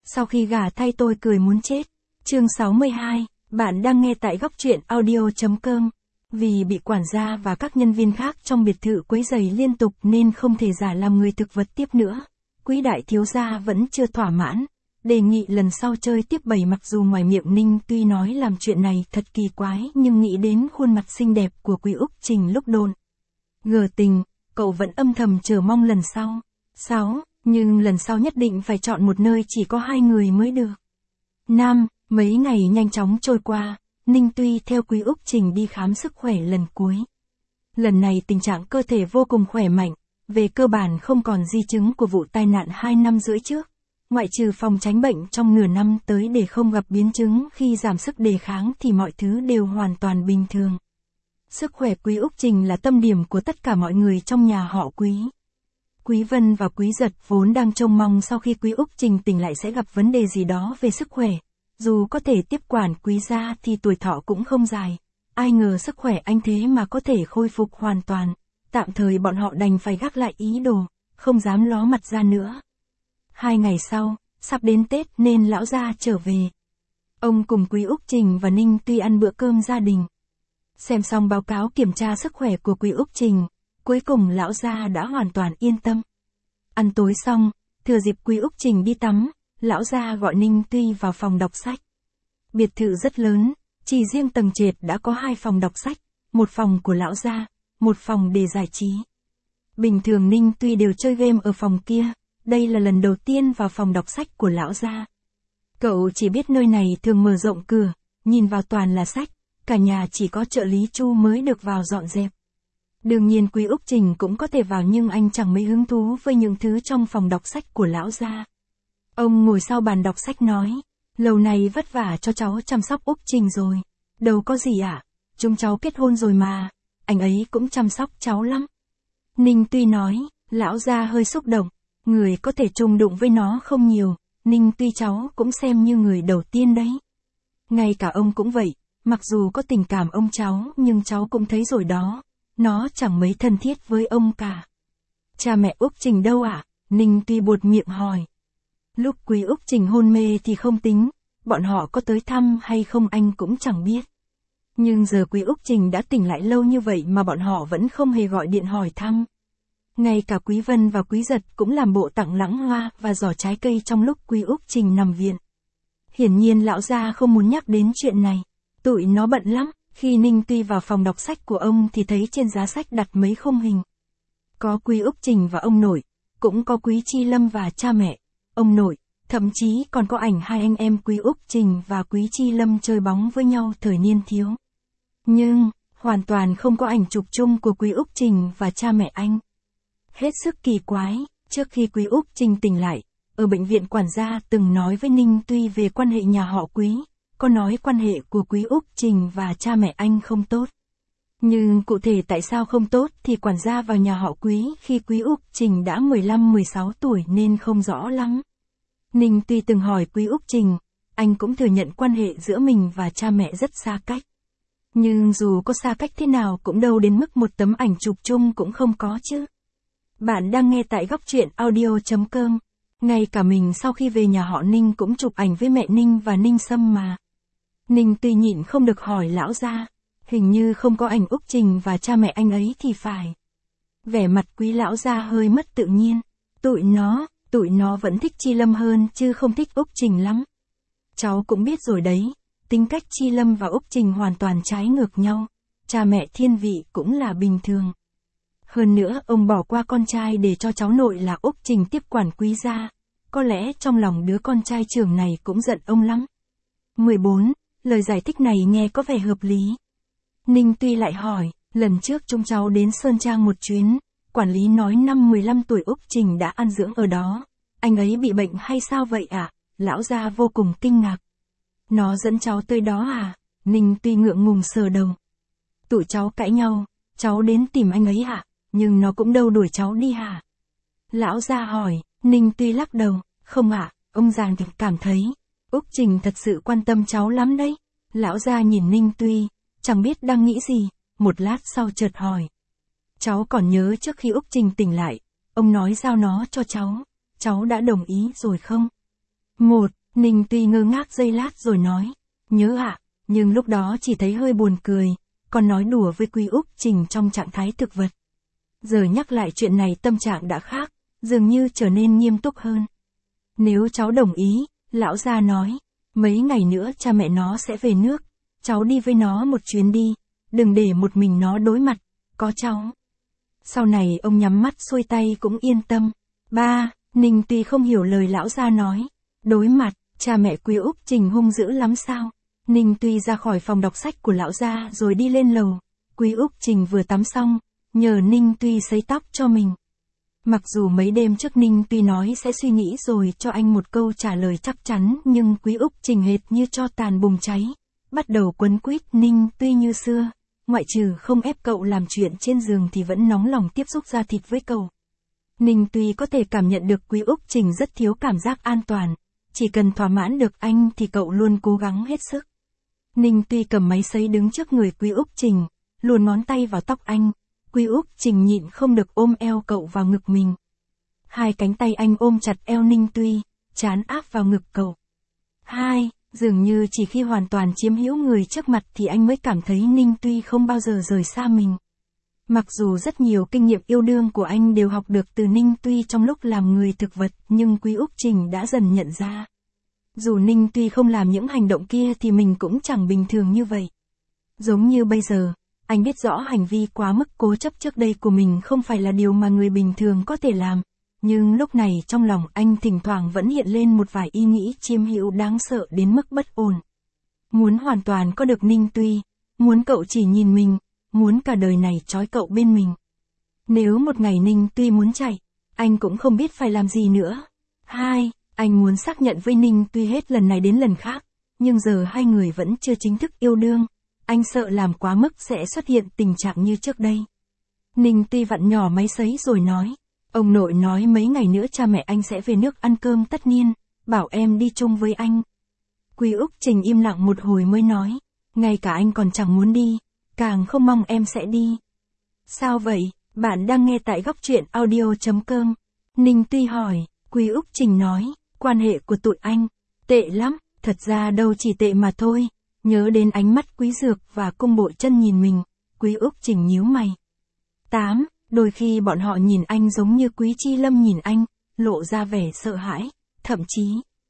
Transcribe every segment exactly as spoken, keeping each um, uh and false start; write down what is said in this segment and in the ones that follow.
Sau khi gả thay tôi cười muốn chết. Chương sáu mươi hai, bạn đang nghe tại góc truyện audio.com. Vì bị quản gia và các nhân viên khác trong biệt thự quấy rầy liên tục nên không thể giả làm người thực vật tiếp nữa. Quý đại thiếu gia vẫn chưa thỏa mãn, đề nghị lần sau chơi tiếp bảy. Mặc dù ngoài miệng Ninh tuy nói làm chuyện này thật kỳ quái, nhưng nghĩ đến khuôn mặt xinh đẹp của Quý Úc Trình lúc đồn gờ tình, cậu vẫn âm thầm chờ mong lần sau. sáu. Nhưng lần sau nhất định phải chọn một nơi chỉ có hai người mới được. năm. Mấy ngày nhanh chóng trôi qua, Ninh Tuy theo Quý Úc Trình đi khám sức khỏe lần cuối. Lần này tình trạng cơ thể vô cùng khỏe mạnh, về cơ bản không còn di chứng của vụ tai nạn hai năm rưỡi trước. Ngoại trừ phòng tránh bệnh trong nửa năm tới để không gặp biến chứng khi giảm sức đề kháng thì mọi thứ đều hoàn toàn bình thường. Sức khỏe Quý Úc Trình là tâm điểm của tất cả mọi người trong nhà họ Quý. Quý Vân và Quý Giật vốn đang trông mong sau khi Quý Úc Trình tỉnh lại sẽ gặp vấn đề gì đó về sức khỏe. Dù có thể tiếp quản Quý gia thì tuổi thọ cũng không dài. Ai ngờ sức khỏe anh thế mà có thể khôi phục hoàn toàn. Tạm thời bọn họ đành phải gác lại ý đồ, không dám ló mặt ra nữa. Hai ngày sau, sắp đến Tết nên lão gia trở về. Ông cùng Quý Úc Trình và Ninh Tuy ăn bữa cơm gia đình. Xem xong báo cáo kiểm tra sức khỏe của Quý Úc Trình, cuối cùng lão gia đã hoàn toàn yên tâm. Ăn tối xong, thừa dịp Quý Úc Trình đi tắm, lão gia gọi Ninh Tuy vào phòng đọc sách. Biệt thự rất lớn, chỉ riêng tầng trệt đã có hai phòng đọc sách, một phòng của lão gia, một phòng để giải trí. Bình thường Ninh Tuy đều chơi game ở phòng kia, đây là lần đầu tiên vào phòng đọc sách của lão gia. Cậu chỉ biết nơi này thường mở rộng cửa, nhìn vào toàn là sách, cả nhà chỉ có trợ lý Chu mới được vào dọn dẹp. Đương nhiên Quý Úc Trình cũng có thể vào nhưng anh chẳng mấy hứng thú với những thứ trong phòng đọc sách của lão gia. Ông ngồi sau bàn đọc sách nói, lâu này vất vả cho cháu chăm sóc Úc Trình rồi. Đâu có gì ạ, à? Chúng cháu kết hôn rồi mà, anh ấy cũng chăm sóc cháu lắm. Ninh Tuy nói, lão gia hơi xúc động, người có thể chung đụng với nó không nhiều, Ninh Tuy cháu cũng xem như người đầu tiên đấy. Ngay cả ông cũng vậy, mặc dù có tình cảm ông cháu nhưng cháu cũng thấy rồi đó, nó chẳng mấy thân thiết với ông cả. Cha mẹ Úc Trình đâu ạ? À? Ninh Tuy buột miệng hỏi. Lúc Quý Úc Trình hôn mê thì không tính, bọn họ có tới thăm hay không anh cũng chẳng biết. Nhưng giờ Quý Úc Trình đã tỉnh lại lâu như vậy mà bọn họ vẫn không hề gọi điện hỏi thăm. Ngay cả Quý Vân và Quý Giật cũng làm bộ tặng lãng hoa và giỏ trái cây trong lúc Quý Úc Trình nằm viện. Hiển nhiên lão gia không muốn nhắc đến chuyện này, tụi nó bận lắm. Khi Ninh Tuy vào phòng đọc sách của ông thì thấy trên giá sách đặt mấy khung hình. Có Quý Úc Trình và ông nội, cũng có Quý Chi Lâm và cha mẹ, ông nội, thậm chí còn có ảnh hai anh em Quý Úc Trình và Quý Chi Lâm chơi bóng với nhau thời niên thiếu. Nhưng, hoàn toàn không có ảnh chụp chung của Quý Úc Trình và cha mẹ anh. Hết sức kỳ quái, trước khi Quý Úc Trình tỉnh lại, ở bệnh viện quản gia từng nói với Ninh Tuy về quan hệ nhà họ Quý. Có nói quan hệ của Quý Úc Trình và cha mẹ anh không tốt. Nhưng cụ thể tại sao không tốt thì quản gia vào nhà họ Quý khi Quý Úc Trình đã mười lăm mười sáu tuổi nên không rõ lắm. Ninh Tuy từng hỏi Quý Úc Trình, anh cũng thừa nhận quan hệ giữa mình và cha mẹ rất xa cách. Nhưng dù có xa cách thế nào cũng đâu đến mức một tấm ảnh chụp chung cũng không có chứ. Bạn đang nghe tại góc truyện audio.com. Ngay cả mình sau khi về nhà họ Ninh cũng chụp ảnh với mẹ Ninh và Ninh Sâm mà. Ninh Tuy nhịn không được hỏi lão gia, hình như không có ảnh Úc Trình và cha mẹ anh ấy thì phải. Vẻ mặt Quý lão gia hơi mất tự nhiên, tụi nó, tụi nó vẫn thích Chi Lâm hơn chứ không thích Úc Trình lắm. Cháu cũng biết rồi đấy, tính cách Chi Lâm và Úc Trình hoàn toàn trái ngược nhau, cha mẹ thiên vị cũng là bình thường. Hơn nữa ông bỏ qua con trai để cho cháu nội là Úc Trình tiếp quản Quý gia, có lẽ trong lòng đứa con trai trưởng này cũng giận ông lắm. mười bốn. Lời giải thích này nghe có vẻ hợp lý. Ninh Tuy lại hỏi, lần trước chúng cháu đến Sơn Trang một chuyến, quản lý nói năm mười lăm tuổi Úc Trình đã ăn dưỡng ở đó. Anh ấy bị bệnh hay sao vậy ạ? À? Lão gia vô cùng kinh ngạc. Nó dẫn cháu tới đó à? Ninh Tuy ngượng ngùng sờ đầu. Tụi cháu cãi nhau, cháu đến tìm anh ấy hả? Nhưng nó cũng đâu đuổi cháu đi hả? Lão gia hỏi, Ninh Tuy lắc đầu, không ạ, à, ông già thì cảm thấy Úc Trình thật sự quan tâm cháu lắm đấy. Lão gia nhìn Ninh Tuy, chẳng biết đang nghĩ gì, một lát sau chợt hỏi. Cháu còn nhớ trước khi Úc Trình tỉnh lại, ông nói giao nó cho cháu, cháu đã đồng ý rồi không? Một, Ninh Tuy ngơ ngác giây lát rồi nói, nhớ ạ, nhưng lúc đó chỉ thấy hơi buồn cười, còn nói đùa với Quý Úc Trình trong trạng thái thực vật. Giờ nhắc lại chuyện này tâm trạng đã khác, dường như trở nên nghiêm túc hơn. Nếu cháu đồng ý, lão gia nói, mấy ngày nữa cha mẹ nó sẽ về nước, cháu đi với nó một chuyến đi, đừng để một mình nó đối mặt, có cháu. Sau này ông nhắm mắt xuôi tay cũng yên tâm. Ba, Ninh Tuy không hiểu lời lão gia nói. Đối mặt, cha mẹ Quý Úc Trình hung dữ lắm sao? Ninh Tuy ra khỏi phòng đọc sách của lão gia rồi đi lên lầu. Quý Úc Trình vừa tắm xong, nhờ Ninh Tuy sấy tóc cho mình. Mặc dù mấy đêm trước Ninh Tuy nói sẽ suy nghĩ rồi cho anh một câu trả lời chắc chắn, nhưng Quý Úc Trình hệt như tro tàn bùng cháy. Bắt đầu quấn quýt Ninh Tuy như xưa, ngoại trừ không ép cậu làm chuyện trên giường thì vẫn nóng lòng tiếp xúc da thịt với cậu. Ninh Tuy có thể cảm nhận được Quý Úc Trình rất thiếu cảm giác an toàn, chỉ cần thỏa mãn được anh thì cậu luôn cố gắng hết sức. Ninh Tuy cầm máy sấy đứng trước người Quý Úc Trình, luồn ngón tay vào tóc anh. Quý Úc Trình nhịn không được ôm eo cậu vào ngực mình. Hai cánh tay anh ôm chặt eo Ninh Tuy, trán áp vào ngực cậu. Hai, dường như chỉ khi hoàn toàn chiếm hữu người trước mặt thì anh mới cảm thấy Ninh Tuy không bao giờ rời xa mình. Mặc dù rất nhiều kinh nghiệm yêu đương của anh đều học được từ Ninh Tuy trong lúc làm người thực vật, nhưng Quý Úc Trình đã dần nhận ra. Dù Ninh Tuy không làm những hành động kia thì mình cũng chẳng bình thường như vậy. Giống như bây giờ, anh biết rõ hành vi quá mức cố chấp trước đây của mình không phải là điều mà người bình thường có thể làm. Nhưng lúc này trong lòng anh thỉnh thoảng vẫn hiện lên một vài ý nghĩ chiếm hữu đáng sợ đến mức bất ổn. Muốn hoàn toàn có được Ninh Tuy, muốn cậu chỉ nhìn mình, muốn cả đời này trói cậu bên mình. Nếu một ngày Ninh Tuy muốn chạy, anh cũng không biết phải làm gì nữa. Hai, anh muốn xác nhận với Ninh Tuy hết lần này đến lần khác, nhưng giờ hai người vẫn chưa chính thức yêu đương. Anh sợ làm quá mức sẽ xuất hiện tình trạng như trước đây. Ninh Tuy vặn nhỏ máy sấy rồi nói. Ông nội nói mấy ngày nữa cha mẹ anh sẽ về nước ăn cơm tất niên, bảo em đi chung với anh. Quý Úc Trình im lặng một hồi mới nói. Ngay cả anh còn chẳng muốn đi, càng không mong em sẽ đi. Sao vậy? Bạn đang nghe tại góc truyện audio chấm com. Ninh Tuy hỏi. Quý Úc Trình nói. Quan hệ của tụi anh tệ lắm, thật ra đâu chỉ tệ mà thôi. Nhớ đến ánh mắt Quý Dược và Cung Bội Chân nhìn mình, Quý Úc Trình nhíu mày. Tám, đôi khi bọn họ nhìn anh giống như Quý Chi Lâm nhìn anh, lộ ra vẻ sợ hãi, thậm chí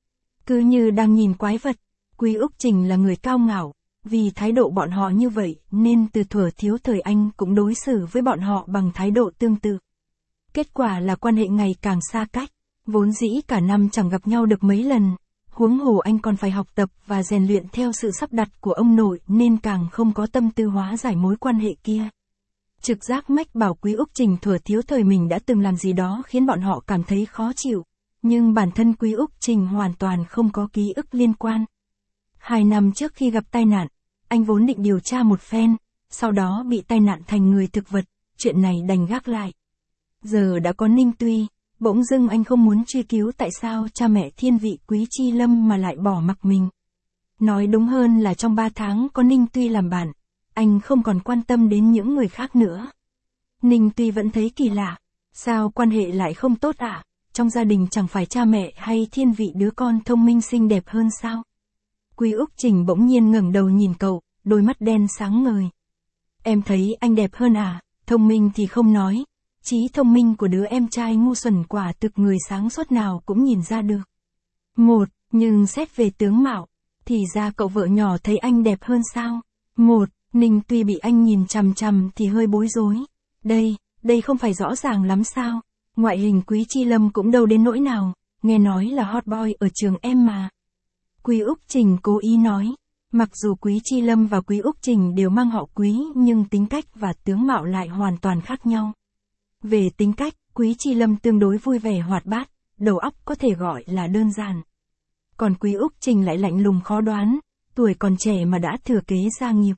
cứ như đang nhìn quái vật. Quý Úc Trình là người cao ngạo, vì thái độ bọn họ như vậy nên từ thuở thiếu thời anh cũng đối xử với bọn họ bằng thái độ tương tự. Kết quả là quan hệ ngày càng xa cách, vốn dĩ cả năm chẳng gặp nhau được mấy lần. Huống hồ anh còn phải học tập và rèn luyện theo sự sắp đặt của ông nội nên càng không có tâm tư hóa giải mối quan hệ kia. Trực giác mách bảo Quý Úc Trình thuở thiếu thời mình đã từng làm gì đó khiến bọn họ cảm thấy khó chịu, nhưng bản thân Quý Úc Trình hoàn toàn không có ký ức liên quan. Hai năm trước khi gặp tai nạn, anh vốn định điều tra một phen, sau đó bị tai nạn thành người thực vật, chuyện này đành gác lại. Giờ đã có Ninh Tuy. Bỗng dưng anh không muốn truy cứu tại sao cha mẹ thiên vị Quý Chi Lâm mà lại bỏ mặc mình. Nói đúng hơn là trong ba tháng có Ninh Tuy làm bạn, anh không còn quan tâm đến những người khác nữa. Ninh Tuy vẫn thấy kỳ lạ, sao quan hệ lại không tốt ạ? À? Trong gia đình chẳng phải cha mẹ hay thiên vị đứa con thông minh xinh đẹp hơn sao? Quý Úc Trình bỗng nhiên ngẩng đầu nhìn cậu, đôi mắt đen sáng ngời. Em thấy anh đẹp hơn à? Thông minh thì không nói. Trí thông minh của đứa em trai ngu xuẩn quả thực người sáng suốt nào cũng nhìn ra được. Một, nhưng xét về tướng mạo, thì ra cậu vợ nhỏ thấy anh đẹp hơn sao? Một, Ninh Tuy bị anh nhìn chằm chằm thì hơi bối rối. Đây, đây không phải rõ ràng lắm sao? Ngoại hình Quý Chi Lâm cũng đâu đến nỗi nào, nghe nói là hot boy ở trường em mà. Quý Úc Trình cố ý nói. Mặc dù Quý Chi Lâm và Quý Úc Trình đều mang họ Quý nhưng tính cách và tướng mạo lại hoàn toàn khác nhau. Về tính cách, Quý Chi Lâm tương đối vui vẻ hoạt bát, đầu óc có thể gọi là đơn giản. Còn Quý Úc Trình lại lạnh lùng khó đoán, tuổi còn trẻ mà đã thừa kế gia nghiệp.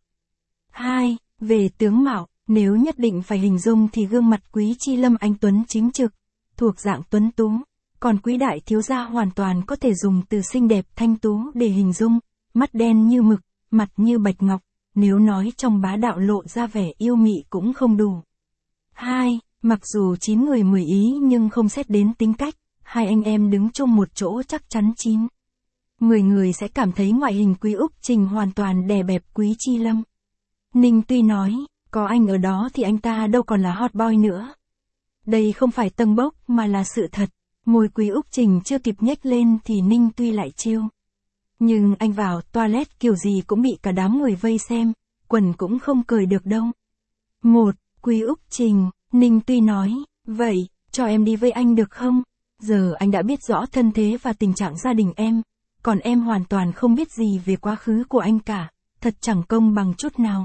Hai, về tướng mạo, nếu nhất định phải hình dung thì gương mặt Quý Chi Lâm anh tuấn chính trực, thuộc dạng tuấn tú, còn Quý đại thiếu gia hoàn toàn có thể dùng từ xinh đẹp thanh tú để hình dung, mắt đen như mực, mặt như bạch ngọc, nếu nói trong bá đạo lộ ra vẻ yêu mị cũng không đủ. Hai, mặc dù chín người mười ý nhưng không xét đến tính cách, hai anh em đứng chung một chỗ chắc chắn chín mười người sẽ cảm thấy ngoại hình Quý Úc Trình hoàn toàn đè bẹp Quý Chi Lâm. Ninh Tuy nói, có anh ở đó thì anh ta đâu còn là hot boy nữa. Đây không phải tâng bốc mà là sự thật. Môi Quý Úc Trình chưa kịp nhếch lên thì Ninh Tuy lại trêu. Nhưng anh vào toilet kiểu gì cũng bị cả đám người vây xem, quần cũng không cởi được đâu. Một, Quý Úc Trình, Ninh Tuy nói, vậy, cho em đi với anh được không? Giờ anh đã biết rõ thân thế và tình trạng gia đình em, còn em hoàn toàn không biết gì về quá khứ của anh cả, thật chẳng công bằng chút nào.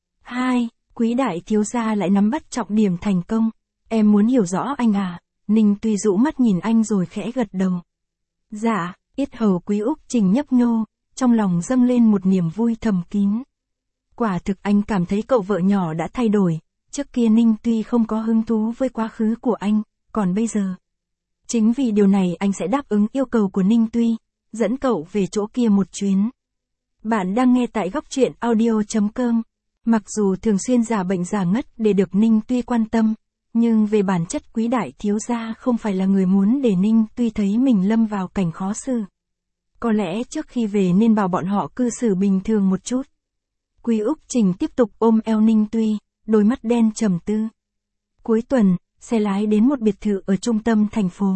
Hai, Quý đại thiếu gia lại nắm bắt trọng điểm thành công, em muốn hiểu rõ anh à? Ninh Tuy rũ mắt nhìn anh rồi khẽ gật đầu. Dạ, yết hầu Quý Úc Trình nhấp nhô, trong lòng dâng lên một niềm vui thầm kín. Quả thực anh cảm thấy cậu vợ nhỏ đã thay đổi, trước kia Ninh Tuy không có hứng thú với quá khứ của anh, còn bây giờ. Chính vì điều này anh sẽ đáp ứng yêu cầu của Ninh Tuy, dẫn cậu về chỗ kia một chuyến. Bạn đang nghe tại góc truyện audio chấm com. Mặc dù thường xuyên giả bệnh giả ngất để được Ninh Tuy quan tâm, nhưng về bản chất Quý đại thiếu gia không phải là người muốn để Ninh Tuy thấy mình lâm vào cảnh khó xử. Có lẽ trước khi về nên bảo bọn họ cư xử bình thường một chút. Quý Úc Trình tiếp tục ôm eo Ninh Tuy, đôi mắt đen trầm tư. Cuối tuần, xe lái đến một biệt thự ở trung tâm thành phố.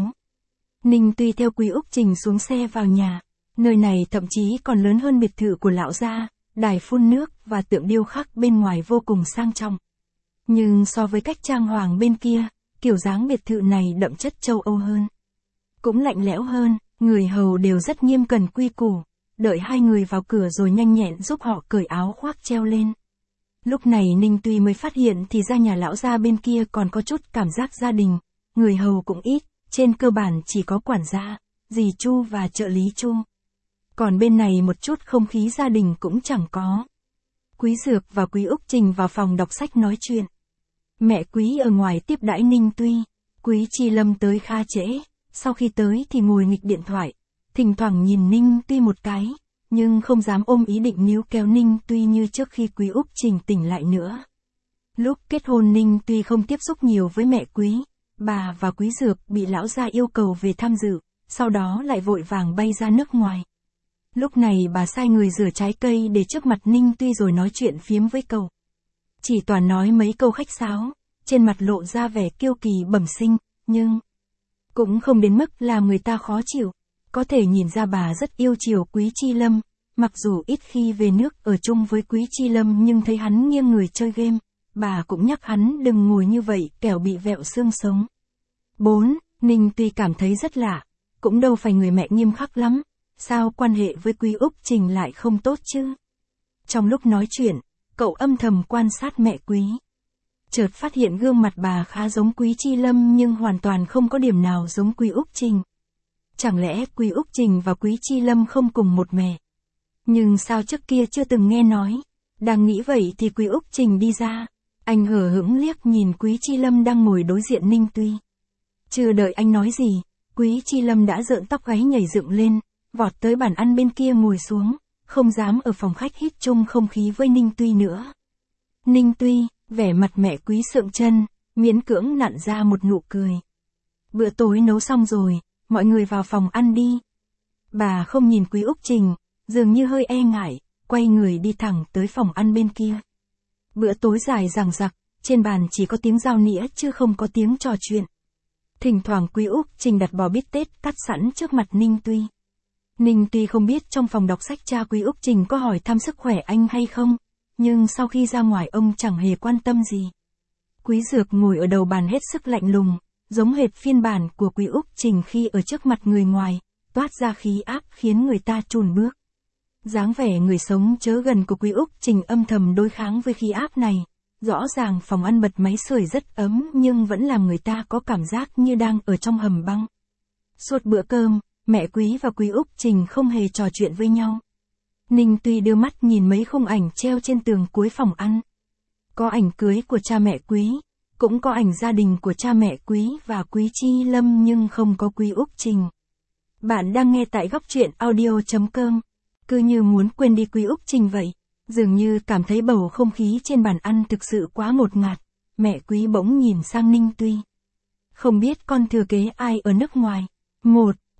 Ninh Tuy theo Quý Úc Trình xuống xe vào nhà. Nơi này thậm chí còn lớn hơn biệt thự của lão gia, đài phun nước và tượng điêu khắc bên ngoài vô cùng sang trọng. Nhưng so với cách trang hoàng bên kia, kiểu dáng biệt thự này đậm chất châu Âu hơn. Cũng lạnh lẽo hơn, người hầu đều rất nghiêm cẩn quy củ, đợi hai người vào cửa rồi nhanh nhẹn giúp họ cởi áo khoác treo lên. Lúc này Ninh Tuy mới phát hiện thì ra nhà lão gia bên kia còn có chút cảm giác gia đình, người hầu cũng ít, trên cơ bản chỉ có quản gia, dì Chu và trợ lý Chu. Còn bên này một chút không khí gia đình cũng chẳng có. Quý Dược và Quý Úc Trình vào phòng đọc sách nói chuyện. Mẹ Quý ở ngoài tiếp đãi Ninh Tuy. Quý Chi Lâm tới khá trễ, sau khi tới thì ngồi nghịch điện thoại, thỉnh thoảng nhìn Ninh Tuy một cái, nhưng không dám ôm ý định níu kéo Ninh Tuy như trước khi Quý Úc Trình tỉnh lại nữa. Lúc kết hôn Ninh Tuy không tiếp xúc nhiều với mẹ Quý, bà và Quý Dược bị lão gia yêu cầu về tham dự, sau đó lại vội vàng bay ra nước ngoài. Lúc này bà sai người rửa trái cây để trước mặt Ninh Tuy rồi nói chuyện phiếm với cậu. Chỉ toàn nói mấy câu khách sáo, trên mặt lộ ra vẻ kiêu kỳ bẩm sinh, nhưng cũng không đến mức làm người ta khó chịu. Có thể nhìn ra bà rất yêu chiều Quý Chi Lâm, mặc dù ít khi về nước ở chung với Quý Chi Lâm nhưng thấy hắn nghiêng người chơi game, bà cũng nhắc hắn đừng ngồi như vậy kẻo bị vẹo xương sống. bốn. Ninh Tuy cảm thấy rất lạ, cũng đâu phải người mẹ nghiêm khắc lắm, sao quan hệ với Quý Úc Trình lại không tốt chứ? Trong lúc nói chuyện, cậu âm thầm quan sát mẹ Quý. Chợt phát hiện gương mặt bà khá giống Quý Chi Lâm nhưng hoàn toàn không có điểm nào giống Quý Úc Trình. Chẳng lẽ Quý Úc Trình và Quý Chi Lâm không cùng một mẹ? Nhưng sao trước kia chưa từng nghe nói? Đang nghĩ vậy thì Quý Úc Trình đi ra. Anh hờ hững liếc nhìn Quý Chi Lâm đang ngồi đối diện Ninh Tuy. Chưa đợi anh nói gì, Quý Chi Lâm đã rợn tóc gáy nhảy dựng lên, vọt tới bàn ăn bên kia ngồi xuống, không dám ở phòng khách hít chung không khí với Ninh Tuy nữa. Ninh Tuy, vẻ mặt mẹ Quý sượng chân, miễn cưỡng nặn ra một nụ cười. Bữa tối nấu xong rồi, mọi người vào phòng ăn đi. Bà không nhìn Quý Úc Trình, dường như hơi e ngại, quay người đi thẳng tới phòng ăn bên kia. Bữa tối dài dằng dặc, trên bàn chỉ có tiếng dao nĩa chứ không có tiếng trò chuyện. Thỉnh thoảng Quý Úc Trình đặt bò bít tết cắt sẵn trước mặt Ninh Tuy. Ninh Tuy không biết trong phòng đọc sách cha Quý Úc Trình có hỏi thăm sức khỏe anh hay không, nhưng sau khi ra ngoài ông chẳng hề quan tâm gì. Quý Dược ngồi ở đầu bàn hết sức lạnh lùng, giống hệt phiên bản của Quý Úc Trình khi ở trước mặt người ngoài, toát ra khí áp khiến người ta chùn bước. Dáng vẻ người sống chớ gần của Quý Úc Trình âm thầm đối kháng với khí áp này. Rõ ràng phòng ăn bật máy sưởi rất ấm nhưng vẫn làm người ta có cảm giác như đang ở trong hầm băng. Suốt bữa cơm, mẹ Quý và Quý Úc Trình không hề trò chuyện với nhau. Ninh Tuy đưa mắt nhìn mấy khung ảnh treo trên tường cuối phòng ăn. Có ảnh cưới của cha mẹ Quý, cũng có ảnh gia đình của cha mẹ Quý và Quý Chi Lâm nhưng không có Quý Úc Trình. Bạn đang nghe tại góc truyện audio chấm com. Cứ như muốn quên đi Quý Úc Trình vậy. Dường như cảm thấy bầu không khí trên bàn ăn thực sự quá ngột ngạt, mẹ Quý bỗng nhìn sang Ninh Tuy. Không biết con thừa kế ai ở nước ngoài. Một,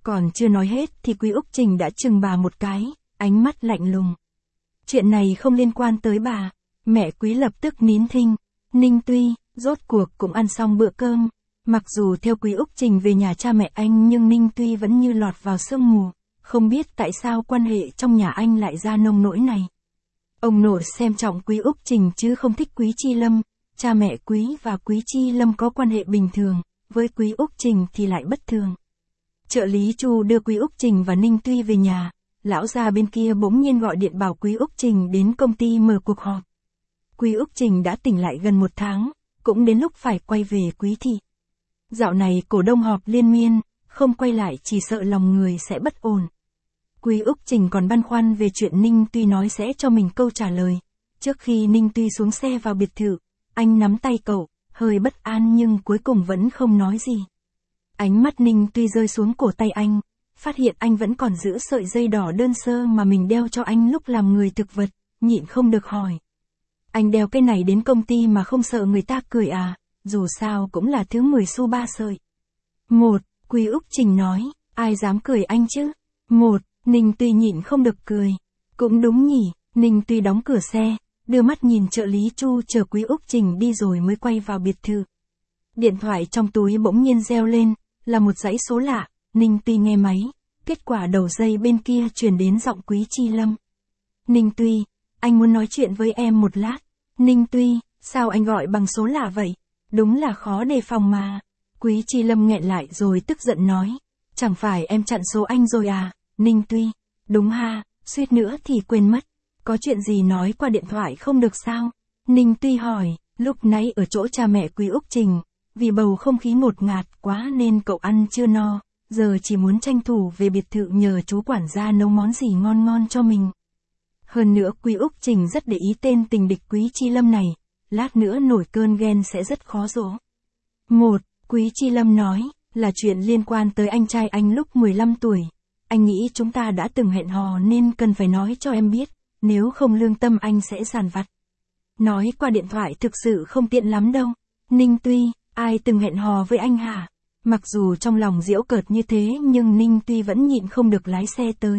Còn chưa nói hết thì Quý Úc Trình đã chừng bà một cái, ánh mắt lạnh lùng. Chuyện này không liên quan tới bà. Mẹ Quý lập tức nín thinh. Ninh Tuy, rốt cuộc cũng ăn xong bữa cơm. Mặc dù theo Quý Úc Trình về nhà cha mẹ anh nhưng Ninh Tuy vẫn như lọt vào sương mù. Không biết tại sao quan hệ trong nhà anh lại ra nông nỗi này. Ông nội xem trọng Quý Úc Trình chứ không thích Quý Chi Lâm. Cha mẹ Quý và Quý Chi Lâm có quan hệ bình thường, với Quý Úc Trình thì lại bất thường. Trợ lý Chu đưa Quý Úc Trình và Ninh Tuy về nhà. Lão già bên kia bỗng nhiên gọi điện bảo Quý Úc Trình đến công ty mở cuộc họp. Quý Úc Trình đã tỉnh lại gần một tháng, cũng đến lúc phải quay về Quý thị. Dạo này cổ đông họp liên miên, không quay lại chỉ sợ lòng người sẽ bất ổn. Quý Úc Trình còn băn khoăn về chuyện Ninh Tuy nói sẽ cho mình câu trả lời. Trước khi Ninh Tuy xuống xe vào biệt thự, anh nắm tay cậu, hơi bất an nhưng cuối cùng vẫn không nói gì. Ánh mắt Ninh Tuy rơi xuống cổ tay anh, phát hiện anh vẫn còn giữ sợi dây đỏ đơn sơ mà mình đeo cho anh lúc làm người thực vật, nhịn không được hỏi. Anh đeo cái này đến công ty mà không sợ người ta cười à, dù sao cũng là thứ mười xu ba sợi. Một, Quý Úc Trình nói, ai dám cười anh chứ? Một, Ninh Tuy nhịn không được cười. Cũng đúng nhỉ, Ninh Tuy đóng cửa xe, đưa mắt nhìn trợ lý Chu chờ Quý Úc Trình đi rồi mới quay vào biệt thự. Điện thoại trong túi bỗng nhiên reo lên, là một dãy số lạ. Ninh Tuy nghe máy, kết quả đầu dây bên kia truyền đến giọng Quý Chi Lâm. Ninh Tuy, anh muốn nói chuyện với em một lát. Ninh Tuy, sao anh gọi bằng số lạ vậy? Đúng là khó đề phòng mà. Quý Chi Lâm nghẹn lại rồi tức giận nói. Chẳng phải em chặn số anh rồi à? Ninh Tuy, đúng ha, suýt nữa thì quên mất. Có chuyện gì nói qua điện thoại không được sao? Ninh Tuy hỏi, lúc nãy ở chỗ cha mẹ Quý Úc Trình, vì bầu không khí ngột ngạt quá nên cậu ăn chưa no, giờ chỉ muốn tranh thủ về biệt thự nhờ chú quản gia nấu món gì ngon ngon cho mình. Hơn nữa Quý Úc Trình rất để ý tên tình địch Quý Chi Lâm này, lát nữa nổi cơn ghen sẽ rất khó dỗ. Một, Quý Chi Lâm nói, là chuyện liên quan tới anh trai anh lúc mười lăm tuổi. Anh nghĩ chúng ta đã từng hẹn hò nên cần phải nói cho em biết, nếu không lương tâm anh sẽ giàn vặt. Nói qua điện thoại thực sự không tiện lắm đâu. Ninh Tuy, ai từng hẹn hò với anh hả? Mặc dù trong lòng giễu cợt như thế nhưng Ninh Tuy vẫn nhịn không được lái xe tới.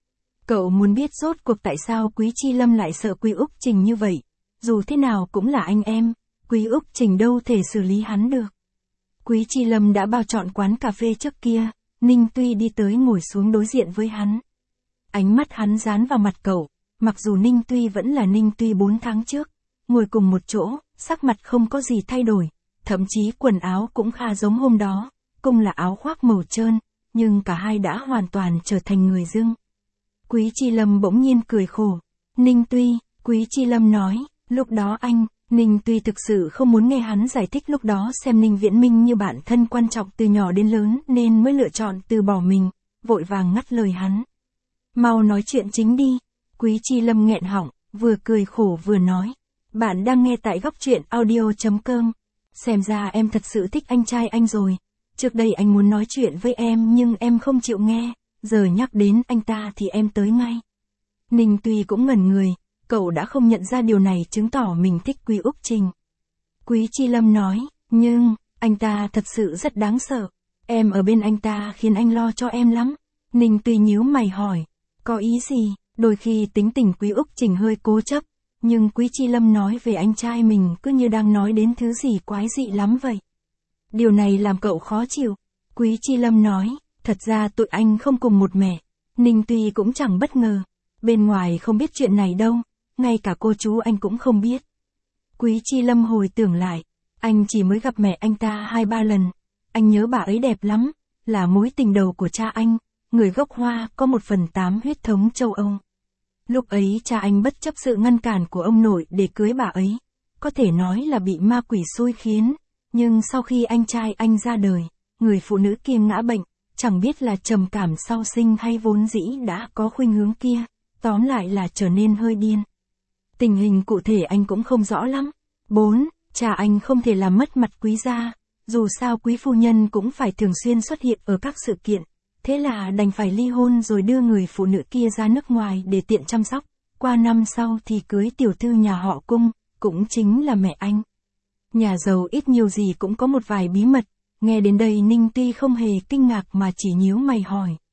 Cậu muốn biết rốt cuộc tại sao Quý Chi Lâm lại sợ Quý Úc Trình như vậy. Dù thế nào cũng là anh em, Quý Úc Trình đâu thể xử lý hắn được. Quý Chi Lâm đã bao chọn quán cà phê trước kia, Ninh Tuy đi tới ngồi xuống đối diện với hắn. Ánh mắt hắn dán vào mặt cậu, mặc dù Ninh Tuy vẫn là Ninh Tuy bốn tháng trước, ngồi cùng một chỗ, sắc mặt không có gì thay đổi, thậm chí quần áo cũng khá giống hôm đó, cùng là áo khoác màu trơn, nhưng cả hai đã hoàn toàn trở thành người dưng. Quý Chi Lâm bỗng nhiên cười khổ. Ninh Tuy, Quý Chi Lâm nói, lúc đó anh, Ninh Tuy thực sự không muốn nghe hắn giải thích lúc đó xem Ninh Viễn Minh như bạn thân quan trọng từ nhỏ đến lớn nên mới lựa chọn từ bỏ mình, vội vàng ngắt lời hắn. Mau nói chuyện chính đi. Quý Chi Lâm nghẹn họng, vừa cười khổ vừa nói. Bạn đang nghe tại góc truyện audio chấm com. Xem ra em thật sự thích anh trai anh rồi. Trước đây anh muốn nói chuyện với em nhưng em không chịu nghe, giờ nhắc đến anh ta thì em tới ngay. Ninh Tuy cũng ngẩn người, cậu đã không nhận ra điều này chứng tỏ mình thích Quý Úc Trình. Quý Chi Lâm nói, nhưng, anh ta thật sự rất đáng sợ. Em ở bên anh ta khiến anh lo cho em lắm. Ninh Tuy nhíu mày hỏi, có ý gì? Đôi khi tính tình Quý Úc Trình hơi cố chấp, nhưng Quý Chi Lâm nói về anh trai mình cứ như đang nói đến thứ gì quái dị lắm vậy. Điều này làm cậu khó chịu. Quý Chi Lâm nói, thật ra tụi anh không cùng một mẹ. Ninh Tuy cũng chẳng bất ngờ. Bên ngoài không biết chuyện này đâu, ngay cả cô chú anh cũng không biết. Quý Chi Lâm hồi tưởng lại, anh chỉ mới gặp mẹ anh ta hai ba lần. Anh nhớ bà ấy đẹp lắm, là mối tình đầu của cha anh, người gốc Hoa có một phần tám huyết thống châu Âu. Lúc ấy cha anh bất chấp sự ngăn cản của ông nội để cưới bà ấy, có thể nói là bị ma quỷ xui khiến, nhưng sau khi anh trai anh ra đời, người phụ nữ kia ngã bệnh, chẳng biết là trầm cảm sau sinh hay vốn dĩ đã có khuynh hướng kia, tóm lại là trở nên hơi điên. Tình hình cụ thể anh cũng không rõ lắm. bốn. Cha anh không thể làm mất mặt quý gia, dù sao quý phu nhân cũng phải thường xuyên xuất hiện ở các sự kiện. Thế là đành phải ly hôn rồi đưa người phụ nữ kia ra nước ngoài để tiện chăm sóc. Qua năm sau thì cưới tiểu thư nhà họ Cung, cũng chính là mẹ anh. Nhà giàu ít nhiều gì cũng có một vài bí mật. Nghe đến đây Ninh Tuy không hề kinh ngạc mà chỉ nhíu mày hỏi.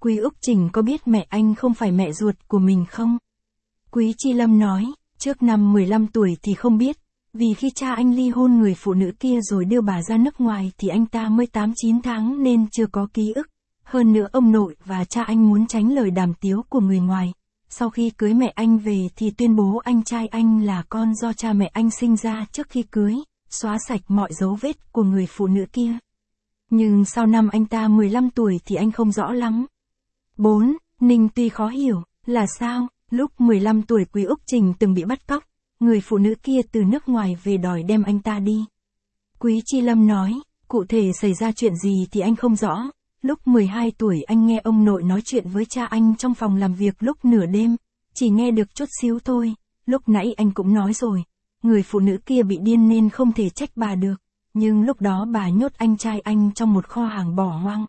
Quý Úc Trình có biết mẹ anh không phải mẹ ruột của mình không? Quý Chi Lâm nói, trước năm mười lăm tuổi thì không biết, vì khi cha anh ly hôn người phụ nữ kia rồi đưa bà ra nước ngoài thì anh ta mới tám chín tháng nên chưa có ký ức. Hơn nữa ông nội và cha anh muốn tránh lời đàm tiếu của người ngoài. Sau khi cưới mẹ anh về thì tuyên bố anh trai anh là con do cha mẹ anh sinh ra trước khi cưới, xóa sạch mọi dấu vết của người phụ nữ kia. Nhưng sau năm anh ta mười lăm tuổi thì anh không rõ lắm. bốn. Ninh Tuy khó hiểu, là sao, lúc mười lăm tuổi Quý Úc Trình từng bị bắt cóc, người phụ nữ kia từ nước ngoài về đòi đem anh ta đi. Quý Chi Lâm nói, cụ thể xảy ra chuyện gì thì anh không rõ. Lúc mười hai tuổi anh nghe ông nội nói chuyện với cha anh trong phòng làm việc lúc nửa đêm, chỉ nghe được chút xíu thôi, lúc nãy anh cũng nói rồi, người phụ nữ kia bị điên nên không thể trách bà được, nhưng lúc đó bà nhốt anh trai anh trong một kho hàng bỏ hoang.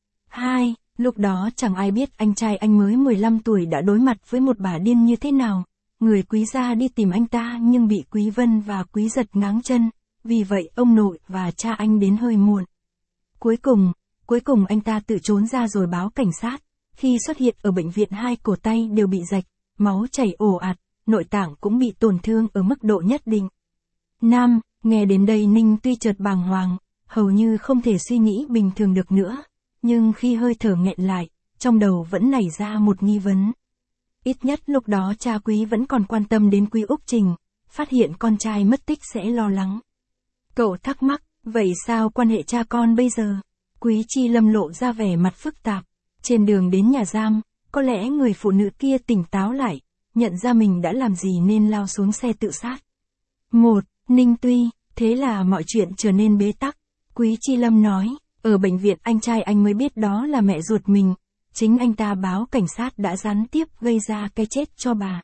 hai. Lúc đó chẳng ai biết anh trai anh mới mười lăm tuổi đã đối mặt với một bà điên như thế nào, người Quý gia đi tìm anh ta nhưng bị Quý Vân và Quý Giật ngáng chân, vì vậy ông nội và cha anh đến hơi muộn. Cuối cùng, Cuối cùng anh ta tự trốn ra rồi báo cảnh sát, khi xuất hiện ở bệnh viện hai cổ tay đều bị rạch, máu chảy ồ ạt, nội tạng cũng bị tổn thương ở mức độ nhất định. năm. Nghe đến đây Ninh Tuy chợt bàng hoàng, hầu như không thể suy nghĩ bình thường được nữa, nhưng khi hơi thở nghẹn lại, trong đầu vẫn nảy ra một nghi vấn. Ít nhất lúc đó cha Quý vẫn còn quan tâm đến Quý Úc Trình, phát hiện con trai mất tích sẽ lo lắng. Cậu thắc mắc, vậy sao quan hệ cha con bây giờ? Quý Chi Lâm lộ ra vẻ mặt phức tạp. Trên đường đến nhà giam, có lẽ người phụ nữ kia tỉnh táo lại, nhận ra mình đã làm gì nên lao xuống xe tự sát. một. Ninh Tuy, thế là mọi chuyện trở nên bế tắc. Quý Chi Lâm nói, ở bệnh viện anh trai anh mới biết đó là mẹ ruột mình, chính anh ta báo cảnh sát đã gián tiếp gây ra cái chết cho bà.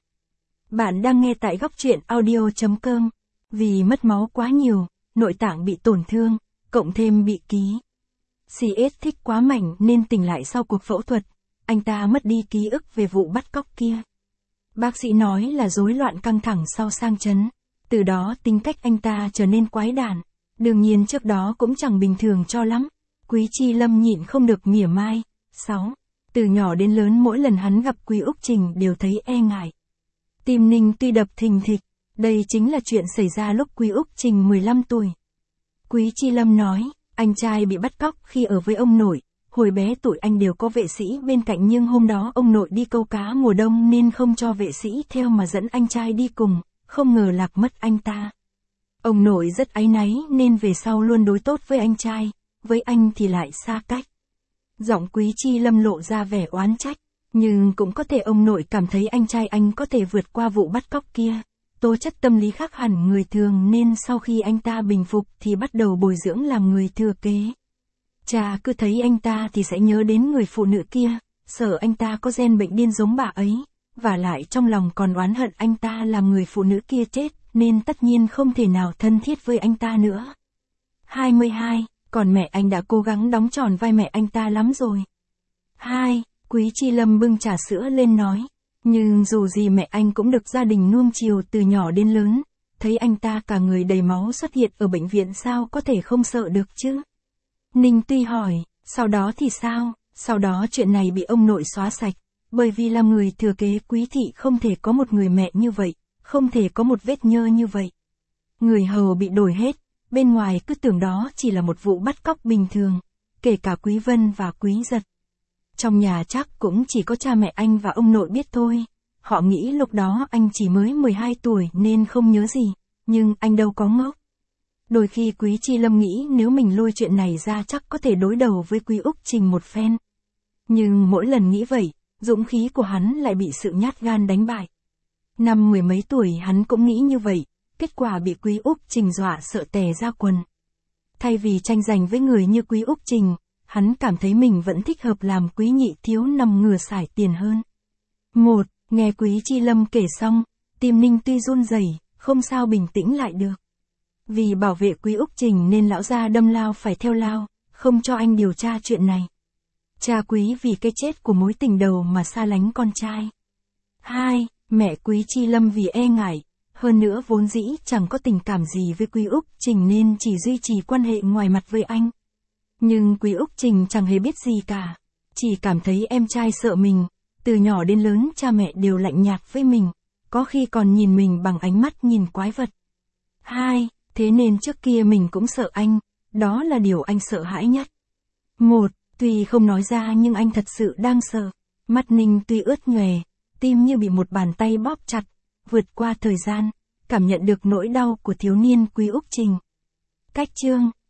Bạn đang nghe tại góc truyện audio chấm com. Vì mất máu quá nhiều, nội tạng bị tổn thương, cộng thêm bị ký xê ét thích quá mạnh nên tỉnh lại sau cuộc phẫu thuật, anh ta mất đi ký ức về vụ bắt cóc kia. Bác sĩ nói là rối loạn căng thẳng sau sang chấn, từ đó tính cách anh ta trở nên quái đản, đương nhiên trước đó cũng chẳng bình thường cho lắm. Quý Chi Lâm nhịn không được mỉa mai. sáu. Từ nhỏ đến lớn mỗi lần hắn gặp Quý Úc Trình đều thấy e ngại. Tim Ninh Tuy đập thình thịch, đây chính là chuyện xảy ra lúc Quý Úc Trình mười lăm tuổi. Quý Chi Lâm nói, anh trai bị bắt cóc khi ở với ông nội, hồi bé tuổi anh đều có vệ sĩ bên cạnh nhưng hôm đó ông nội đi câu cá mùa đông nên không cho vệ sĩ theo mà dẫn anh trai đi cùng, không ngờ lạc mất anh ta. Ông nội rất áy náy nên về sau luôn đối tốt với anh trai, với anh thì lại xa cách. Giọng Quý Chi Lâm lộ ra vẻ oán trách, nhưng cũng có thể ông nội cảm thấy anh trai anh có thể vượt qua vụ bắt cóc kia. Tố chất tâm lý khác hẳn người thường nên sau khi anh ta bình phục thì bắt đầu bồi dưỡng làm người thừa kế. Cha cứ thấy anh ta thì sẽ nhớ đến người phụ nữ kia, sợ anh ta có gen bệnh điên giống bà ấy, và lại trong lòng còn oán hận anh ta làm người phụ nữ kia chết, nên tất nhiên không thể nào thân thiết với anh ta nữa. hai mươi hai. Còn mẹ anh đã cố gắng đóng tròn vai mẹ anh ta lắm rồi. hai. Quý Chi Lâm bưng trà sữa lên nói. Nhưng dù gì mẹ anh cũng được gia đình nuông chiều từ nhỏ đến lớn, thấy anh ta cả người đầy máu xuất hiện ở bệnh viện sao có thể không sợ được chứ? Ninh Tuy hỏi, sau đó thì sao? Sau đó chuyện này bị ông nội xóa sạch, bởi vì làm người thừa kế Quý thị không thể có một người mẹ như vậy, không thể có một vết nhơ như vậy. Người hầu bị đổi hết, bên ngoài cứ tưởng đó chỉ là một vụ bắt cóc bình thường, kể cả Quý Vân và Quý Giật. Trong nhà chắc cũng chỉ có cha mẹ anh và ông nội biết thôi. Họ nghĩ lúc đó anh chỉ mới mười hai tuổi nên không nhớ gì, nhưng anh đâu có ngốc. Đôi khi Quý Chi Lâm nghĩ nếu mình lôi chuyện này ra chắc có thể đối đầu với Quý Úc Trình một phen. Nhưng mỗi lần nghĩ vậy, dũng khí của hắn lại bị sự nhát gan đánh bại. Năm mười mấy tuổi hắn cũng nghĩ như vậy, kết quả bị Quý Úc Trình dọa sợ tè ra quần. Thay vì tranh giành với người như Quý Úc Trình, hắn cảm thấy mình vẫn thích hợp làm Quý nhị thiếu nằm ngửa xài tiền hơn. một. Nghe Quý Chi Lâm kể xong, tim Ninh Tuy run rẩy, không sao bình tĩnh lại được. Vì bảo vệ Quý Úc Trình nên lão gia đâm lao phải theo lao, không cho anh điều tra chuyện này. Cha Quý vì cái chết của mối tình đầu mà xa lánh con trai. hai. Mẹ Quý Chi Lâm vì e ngại, hơn nữa vốn dĩ chẳng có tình cảm gì với Quý Úc Trình nên chỉ duy trì quan hệ ngoài mặt với anh. Nhưng Quý Úc Trình chẳng hề biết gì cả. chỉ cảm thấy em trai sợ mình, từ nhỏ đến lớn cha mẹ đều lạnh nhạt với mình, có khi còn nhìn mình bằng ánh mắt nhìn quái vật. hai. Thế nên trước kia mình cũng sợ anh, đó là điều anh sợ hãi nhất. một. Tuy không nói ra nhưng anh thật sự đang sợ. Mắt Ninh tuy ướt nhòe, tim như bị một bàn tay bóp chặt, vượt qua thời gian, cảm nhận được nỗi đau của thiếu niên Quý Úc Trình. Cách chương